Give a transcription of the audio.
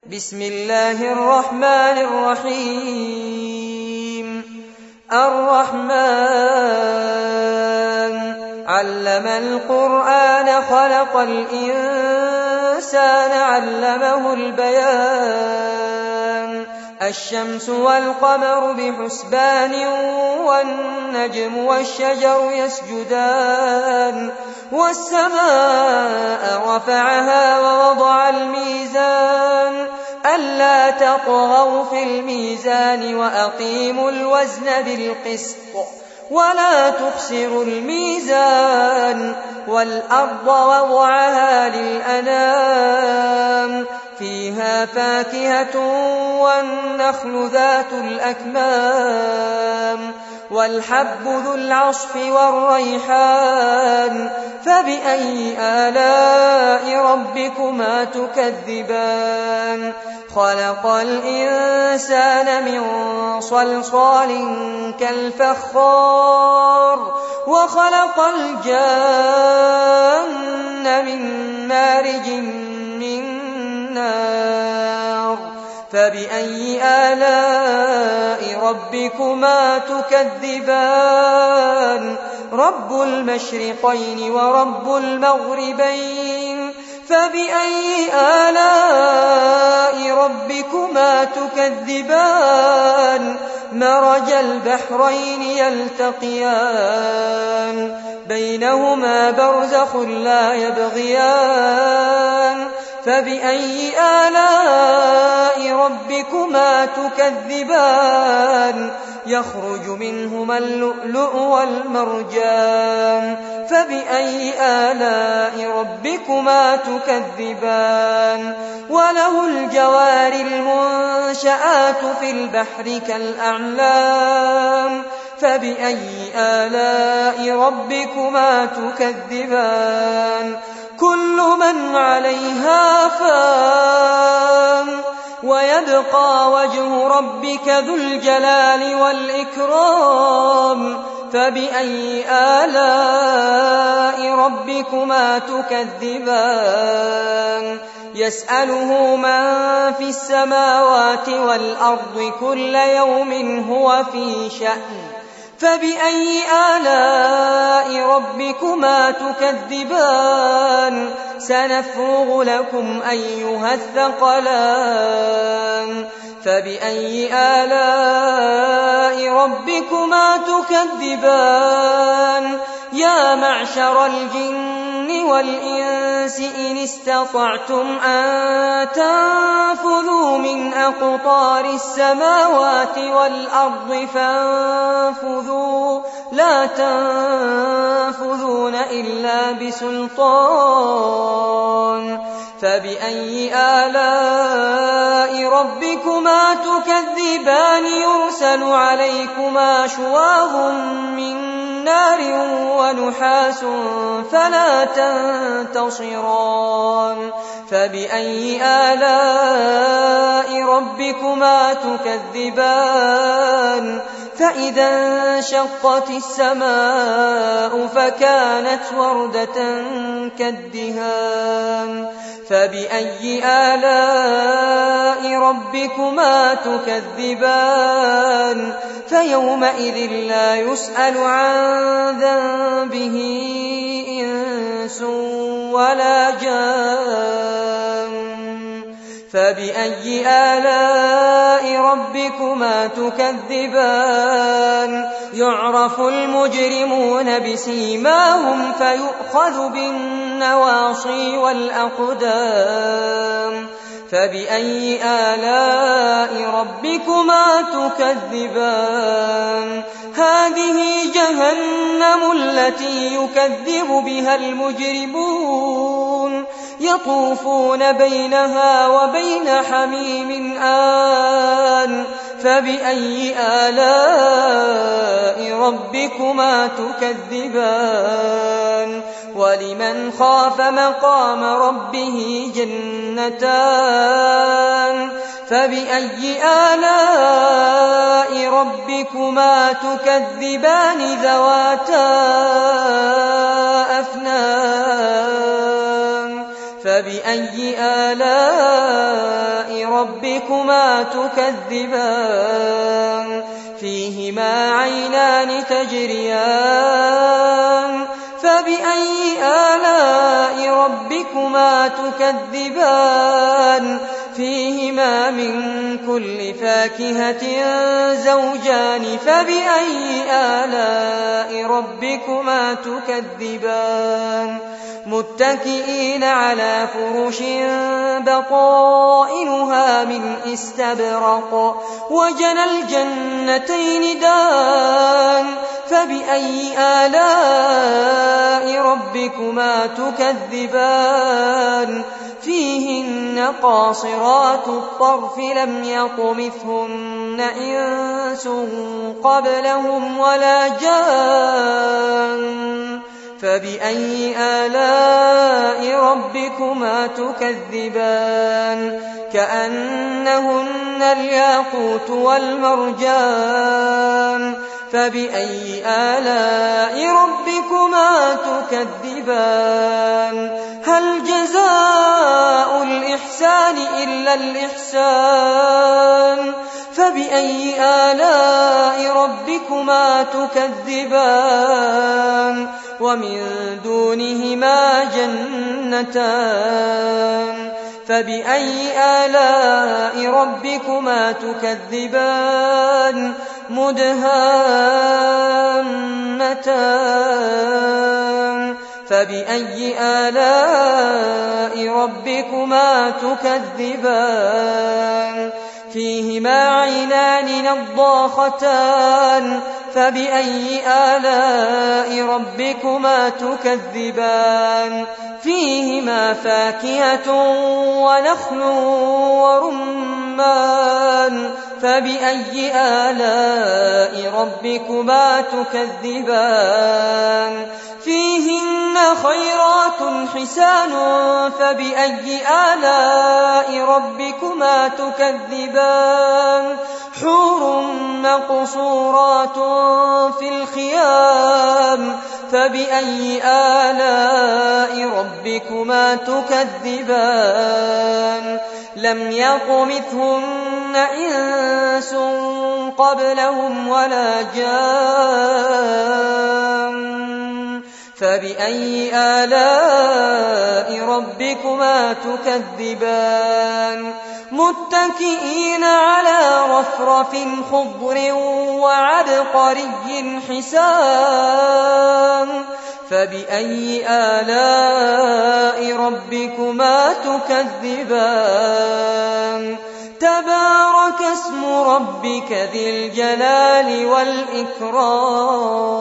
بسم الله الرحمن الرحيم الرحمن علم القرآن خلق الإنسان علمه البيان الشمس والقمر بحسبان والنجم والشجر يسجدان والسماء رفعها ووضع الميزان ألا تطغوا في الميزان وأقيموا الوزن بالقسط ولا تخسروا الميزان والأرض وضعها للأنام فيها فاكهة والنخل ذات الأكمام والحب ذو العصف والريحان فبأي آلاء ربكما تكذبان خلق الإنسان من صلصال كالفخار وخلق الجان من مارج من نار فبأي آلاء ربكما تكذبان رب المشرقين ورب المغربين فبأي آلاء ربكما تكذبان مرج البحرين يلتقيان بينهما برزخ لا يبغيان فبأي آلاء ربكما تكذبان يخرج منهما اللؤلؤ والمرجان فبأي آلاء ربكما تكذبان وله الجوار المنشآت في البحر كالأعلام فبأي آلاء ربكما تكذبان كل من عليها فان ويبقى وجه ربك ذو الجلال والإكرام فبأي آلاء ربكما تكذبان يسأله من في السماوات والأرض كل يوم هو في شأن فبأي آلاء ربكما تكذبان سنفرغ لكم أيها الثقلان فبأي آلاء ربكما تكذبان يا معشر الجن والإنس إن استطعتم أن تنفذوا من أقطار السماوات والأرض فانفذوا لا تنفذون إلا بسلطان فبأي آلاء ربكما تكذبان يرسل عليكما شواظ من نار ونحاس فلا تنتصران فبأي آلاء ربكما تكذبان فإذا انشقت السماء فكانت وردة كالدهان فبأي آلاء ربكما تكذبان فيومئذ لا يسأل عن ذنبه إنس ولا جان فبأي آلاء ربكما تكذبان يعرف المجرمون بسيماهم فيؤخذ بالنواصي والأقدام فبأي آلاء ربكما تكذبان هذه جهنم التي يكذب بها المجرمون يطوفون بينها وبين حميم آن فبأي آلاء ربكما تكذبان ولمن خاف مقام ربه جنتان فبأي آلاء ربكما تكذبان ذواتا أفنان فبأي آلاء ربكما تكذبان فيهما عينان تجريان فبأي آلاء ربكما تكذبان فيهما من كل فاكهة زوجان فبأي آلاء ربكما تكذبان متكئين على فرش بطائنها من استبرق وجنى الجنتين دان فبأي آلاء ربكما تكذبان فيهن قاصرات الطرف لم يطمثهن إنس قبلهم ولا جان فبأي آلاء ربكما تكذبان كأنهن الياقوت والمرجان فبأي آلاء ربكما تكذبان هل جزاء الإحسان إلا الإحسان فبأي آلاء ربكما تكذبان ومن دونهما جنتان فبأي آلاء ربكما تكذبان مدهامتان فبأي آلاء ربكما تكذبان فيهما عينان نضاختان فبأي آلاء ربكما تكذبان فيهما فاكهة ونخل ورمان فبأي آلاء ربكما تكذبان فيهن خيرات حسان فبأي آلاء ربكما تكذبان حور مقصورات في الخيام فبأي آلاء ربكما تكذبان لم يطمثهن إنس قبلهم ولا جان فبأي آلاء ربكما تكذبان متكئين على رفرف خضر وعبقري حسان فبأي آلاء ربكما تكذبان تبارك اسم ربك ذي الجلال والإكرام